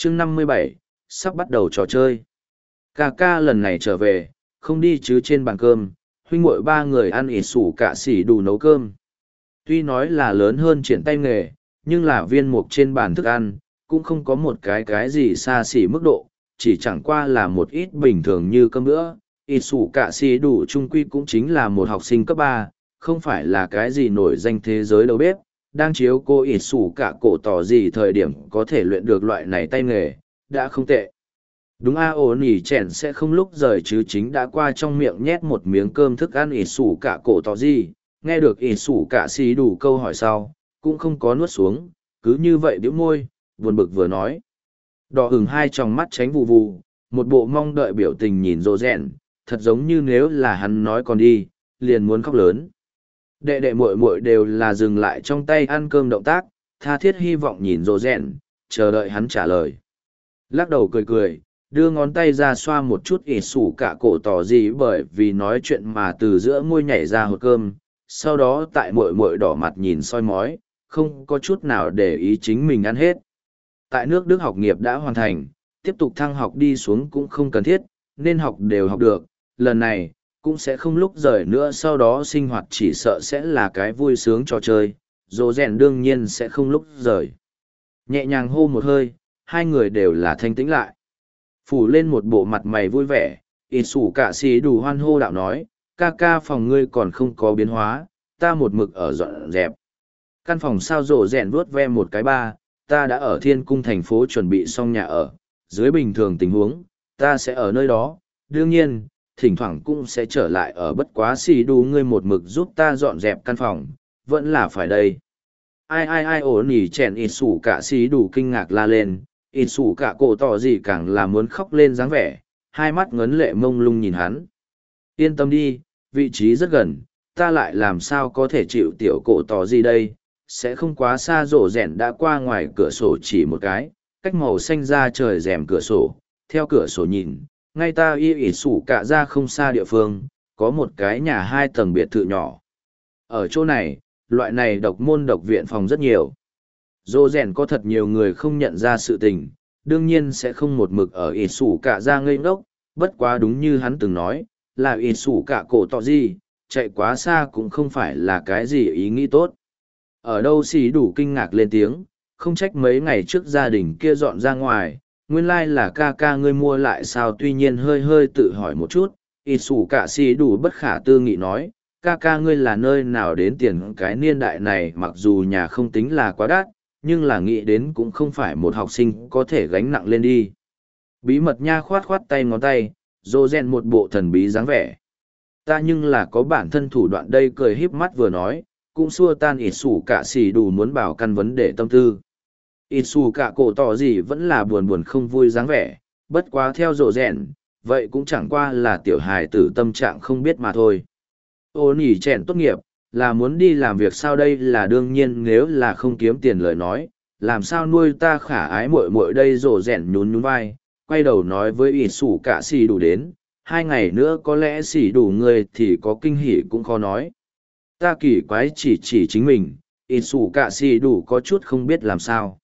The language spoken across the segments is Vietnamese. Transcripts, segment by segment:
chương 57, sắp bắt đầu trò chơi. Ca ca lần này trở về, không đi chứ trên bàn cơm, huynh muội ba người ăn ỉ sủ cả xỉ đủ nấu cơm. Tuy nói là lớn hơn triển tay nghề, nhưng là viên mục trên bàn thức ăn, cũng không có một cái gì xa xỉ mức độ, chỉ chẳng qua là một ít bình thường như cơm bữa. ỉ sủ cả xỉ đủ trung quy cũng chính là một học sinh cấp ba, không phải là cái gì nổi danh thế giới đâu bếp. Đang chiếu cô ỉ sủ cả cổ tỏ gì thời điểm có thể luyện được loại này tay nghề, đã không tệ. Đúng a ổ nỉ chèn sẽ không lúc rời chứ chính đã qua trong miệng nhét một miếng cơm thức ăn ỉ sủ cả cổ tỏ gì, nghe được ỉ sủ cả xì đủ câu hỏi sau, cũng không có nuốt xuống, cứ như vậy bĩu môi, buồn bực vừa nói. Đỏ hừng hai tròng mắt tránh vù vù, một bộ mong đợi biểu tình nhìn rô rẹn, thật giống như nếu là hắn nói còn đi, liền muốn khóc lớn. Đệ đệ muội muội đều là dừng lại trong tay ăn cơm động tác, tha thiết hy vọng nhìn rô rẹn, chờ đợi hắn trả lời. Lắc đầu cười cười, đưa ngón tay ra xoa một chút ỉ sủ cả cổ tỏ gì bởi vì nói chuyện mà từ giữa môi nhảy ra hột cơm, sau đó tại muội muội đỏ mặt nhìn soi mói, không có chút nào để ý chính mình ăn hết. Tại nước Đức học nghiệp đã hoàn thành, tiếp tục thăng học đi xuống cũng không cần thiết, nên học đều học được, lần này, cũng sẽ không lúc rời nữa, sau đó sinh hoạt chỉ sợ sẽ là cái vui sướng trò chơi, dỗ rèn đương nhiên sẽ không lúc rời. Nhẹ nhàng hô một hơi, hai người đều là thanh tĩnh lại. Phủ lên một bộ mặt mày vui vẻ, ít sủ cả xì đủ hoan hô đạo nói, ca ca phòng ngươi còn không có biến hóa, ta một mực ở dọn dẹp. Căn phòng sao rổ rèn vuốt ve một cái ba, ta đã ở thiên cung thành phố chuẩn bị xong nhà ở, dưới bình thường tình huống, ta sẽ ở nơi đó, đương nhiên, thỉnh thoảng cũng sẽ trở lại ở bất quá xì đủ ngươi một mực giúp ta dọn dẹp căn phòng, vẫn là phải đây. Ai ổn nỉ chèn ít sủ cả xì đủ kinh ngạc la lên, ít sủ cả cổ tỏ gì càng là muốn khóc lên dáng vẻ, hai mắt ngấn lệ mông lung nhìn hắn. Yên tâm đi, vị trí rất gần, ta lại làm sao có thể chịu tiểu cổ tỏ gì đây, sẽ không quá xa. Rổ rèn đã qua ngoài cửa sổ chỉ một cái, cách màu xanh ra trời rèm cửa sổ, theo cửa sổ nhìn, ngay ta ít sủ cả ra không xa địa phương, có một cái nhà 2 tầng biệt thự nhỏ. Ở chỗ này, loại này độc môn độc viện phòng rất nhiều. Dô rèn có thật nhiều người không nhận ra sự tình, đương nhiên sẽ không một mực ở ít sủ cả ra ngây ngốc, bất quá đúng như hắn từng nói, là ít sủ cả cổ tỏ gì, chạy quá xa cũng không phải là cái gì ý nghĩ tốt. Ở đâu xì đủ kinh ngạc lên tiếng, không trách mấy ngày trước gia đình kia dọn ra ngoài, nguyên lai là ca ca ngươi mua lại sao, tuy nhiên hơi hơi tự hỏi một chút, ít sủ cả xì đủ bất khả tư nghị nói, ca ca ngươi là nơi nào đến tiền cái niên đại này, mặc dù nhà không tính là quá đắt, nhưng là nghĩ đến cũng không phải một học sinh có thể gánh nặng lên đi. Bí mật nha khoát khoát tay ngón tay, dô rèn một bộ thần bí dáng vẻ. Ta nhưng là có bản thân thủ đoạn đây, cười híp mắt vừa nói, cũng xua tan ít sủ cả xì đủ muốn bảo căn vấn đề tâm tư. Ít sủ cả cổ tỏ gì vẫn là buồn buồn không vui dáng vẻ, bất quá theo dô rèn, vậy cũng chẳng qua là tiểu hài tử tâm trạng không biết mà thôi. Ô nỉ chèn tốt nghiệp, là muốn đi làm việc sao, đây là đương nhiên, nếu là không kiếm tiền lời nói, làm sao nuôi ta khả ái muội muội đây. Rổ rèn nhún nhún vai, quay đầu nói với ít sủ cả xì đủ đến, 2 ngày nữa có lẽ xì đủ người thì có kinh hỉ cũng khó nói. Ta kỳ quái chỉ chính mình, ít sủ cả xì đủ có chút không biết làm sao.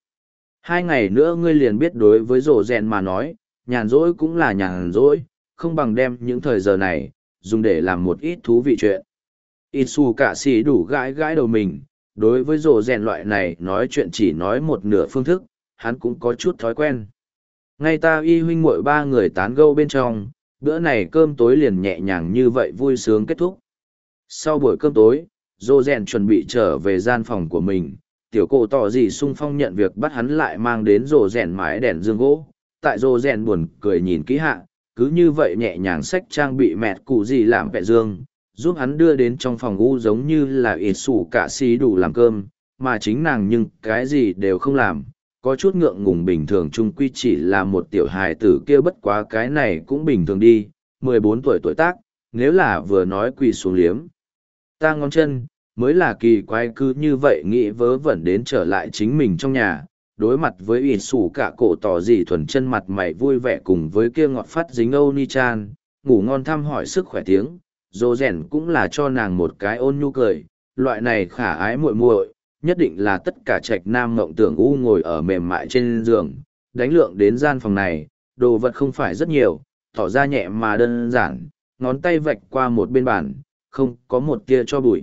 2 ngày nữa ngươi liền biết, đối với rổ rèn mà nói, nhàn rỗi cũng là nhàn rỗi, không bằng đem những thời giờ này dùng để làm một ít thú vị chuyện. Ít xù cả xì đủ gãi gãi đầu mình, đối với rổ rèn loại này nói chuyện chỉ nói một nửa phương thức, hắn cũng có chút thói quen. Ngay ta y huynh muội ba người tán gẫu bên trong, bữa này cơm tối liền nhẹ nhàng như vậy vui sướng kết thúc. Sau buổi cơm tối, rổ rèn chuẩn bị trở về gian phòng của mình, tiểu cổ tỏ gì sung phong nhận việc bắt hắn lại mang đến rổ rèn mái đèn dương gỗ. Tại rổ rèn buồn cười nhìn kỹ hạ, cứ như vậy nhẹ nhàng xách trang bị mẹt cụ gì làm vẹ dương, giúp hắn đưa đến trong phòng u, giống như là ít sủ cả xì đủ làm cơm, mà chính nàng nhưng cái gì đều không làm, có chút ngượng ngùng. Bình thường chung quy chỉ là một tiểu hài tử kia, bất quá cái này cũng bình thường đi, 14 tuổi tuổi tác, nếu là vừa nói quỳ xuống liếm ta ngón chân, mới là kỳ quái. Cứ như vậy nghĩ vớ vẩn đến trở lại chính mình trong nhà, đối mặt với ít sủ cả cổ tỏ gì thuần chân mặt mày vui vẻ cùng với kia ngọt phát dính âu ni chan, ngủ ngon thăm hỏi sức khỏe tiếng. Dô rèn cũng là cho nàng một cái ôn nhu cười, loại này khả ái muội muội nhất định là tất cả trạch nam mộng tưởng u ngồi ở mềm mại trên giường, đánh lượng đến gian phòng này, đồ vật không phải rất nhiều, tỏ ra nhẹ mà đơn giản, ngón tay vạch qua một bên bàn, không có một tia cho bụi.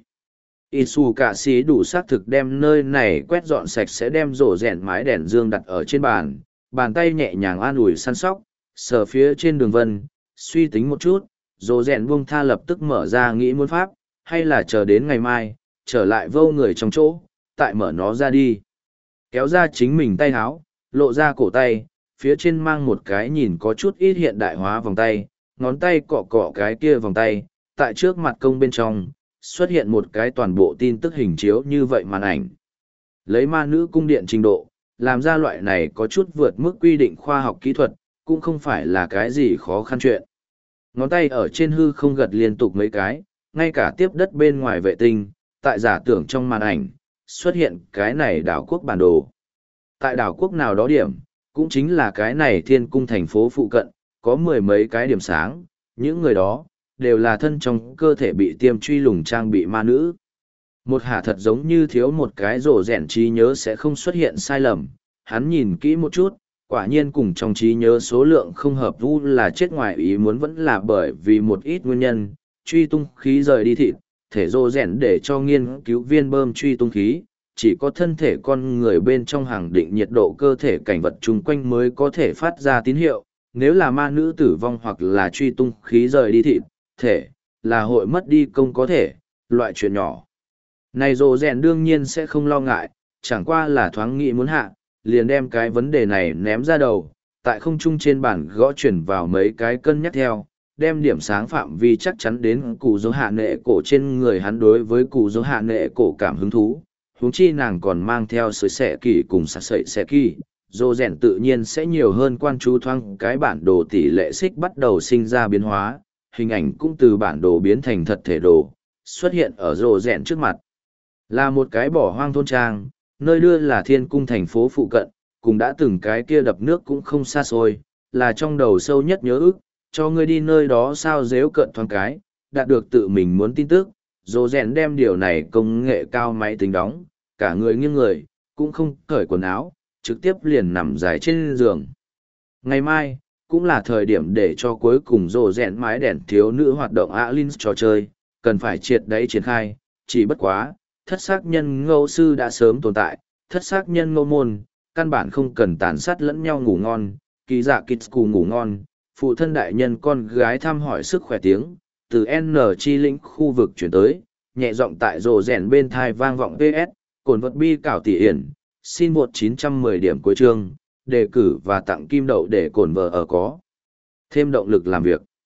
Isu cả xí đủ xác thực đem nơi này quét dọn sạch, sẽ đem rổ rèn mái đèn dương đặt ở trên bàn, bàn tay nhẹ nhàng an ủi săn sóc, sờ phía trên đường vân, suy tính một chút, rổ rèn buông tha lập tức mở ra nghĩ muốn pháp, hay là chờ đến ngày mai, trở lại vô người trong chỗ, tại mở nó ra đi. Kéo ra chính mình tay háo, lộ ra cổ tay, phía trên mang một cái nhìn có chút ít hiện đại hóa vòng tay, ngón tay cọ cọ cái kia vòng tay, tại trước mặt công bên trong, xuất hiện một cái toàn bộ tin tức hình chiếu như vậy màn ảnh. Lấy ma nữ cung điện trình độ, làm ra loại này có chút vượt mức quy định khoa học kỹ thuật, cũng không phải là cái gì khó khăn chuyện. Ngón tay ở trên hư không gật liên tục mấy cái, ngay cả tiếp đất bên ngoài vệ tinh, tại giả tưởng trong màn ảnh, xuất hiện cái này đảo quốc bản đồ. Tại đảo quốc nào đó điểm, cũng chính là cái này thiên cung thành phố phụ cận, có mười mấy cái điểm sáng, những người đó, đều là thân trong cơ thể bị tiêm truy lùng trang bị ma nữ. Một hạ thật giống như thiếu một cái rổ rẻn trí nhớ sẽ không xuất hiện sai lầm, hắn nhìn kỹ một chút, quả nhiên cùng trong trí nhớ số lượng không hợp vu là chết ngoài ý muốn vẫn là bởi vì một ít nguyên nhân, truy tung khí rời đi thịt, thể rổ rẻn để cho nghiên cứu viên bơm truy tung khí, chỉ có thân thể con người bên trong hàng định nhiệt độ cơ thể cảnh vật chung quanh mới có thể phát ra tín hiệu, nếu là ma nữ tử vong hoặc là truy tung khí rời đi thịt, thể, là hội mất đi công có thể, loại chuyện nhỏ. Này rồ rèn đương nhiên sẽ không lo ngại, chẳng qua là thoáng nghĩ muốn hạ, liền đem cái vấn đề này ném ra đầu, tại không trung trên bản gõ chuyển vào mấy cái cân nhắc theo, đem điểm sáng phạm vi chắc chắn đến cụ dấu hạ nệ cổ trên người hắn. Đối với cụ dấu hạ nệ cổ cảm hứng thú, huống chi nàng còn mang theo sợi xẻ kỳ cùng sạc sợi xẻ kỳ, rồ rèn tự nhiên sẽ nhiều hơn quan chú thoáng cái bản đồ tỷ lệ xích bắt đầu sinh ra biến hóa, hình ảnh cũng từ bản đồ biến thành thật thể đồ, xuất hiện ở rồ rèn trước mặt. Là một cái bỏ hoang thôn trang, nơi đưa là thiên cung thành phố phụ cận, cùng đã từng cái kia đập nước cũng không xa xôi, là trong đầu sâu nhất nhớ ức, cho ngươi đi nơi đó sao dếu cận thoáng cái, đạt được tự mình muốn tin tức, rồ rèn đem điều này công nghệ cao máy tính đóng, cả người nghiêng người, cũng không cởi quần áo, trực tiếp liền nằm dài trên giường. Ngày mai, cũng là thời điểm để cho cuối cùng rồ rèn mái đèn thiếu nữ hoạt động Alins trò chơi, cần phải triệt đáy triển khai, chỉ bất quá, thất xác nhân ngẫu sư đã sớm tồn tại, thất xác nhân ngẫu môn, căn bản không cần tàn sát lẫn nhau ngủ ngon, kỳ dạ Kitsu ngủ ngon, phụ thân đại nhân con gái thăm hỏi sức khỏe tiếng, từ N chi lĩnh khu vực chuyển tới, nhẹ giọng tại rồ rèn bên thai vang vọng PS, cồn vật bi cảo tỷ hiển, xin 1910 điểm cuối chương, đề cử và tặng kim đậu để cồn vợ ở có thêm động lực làm việc.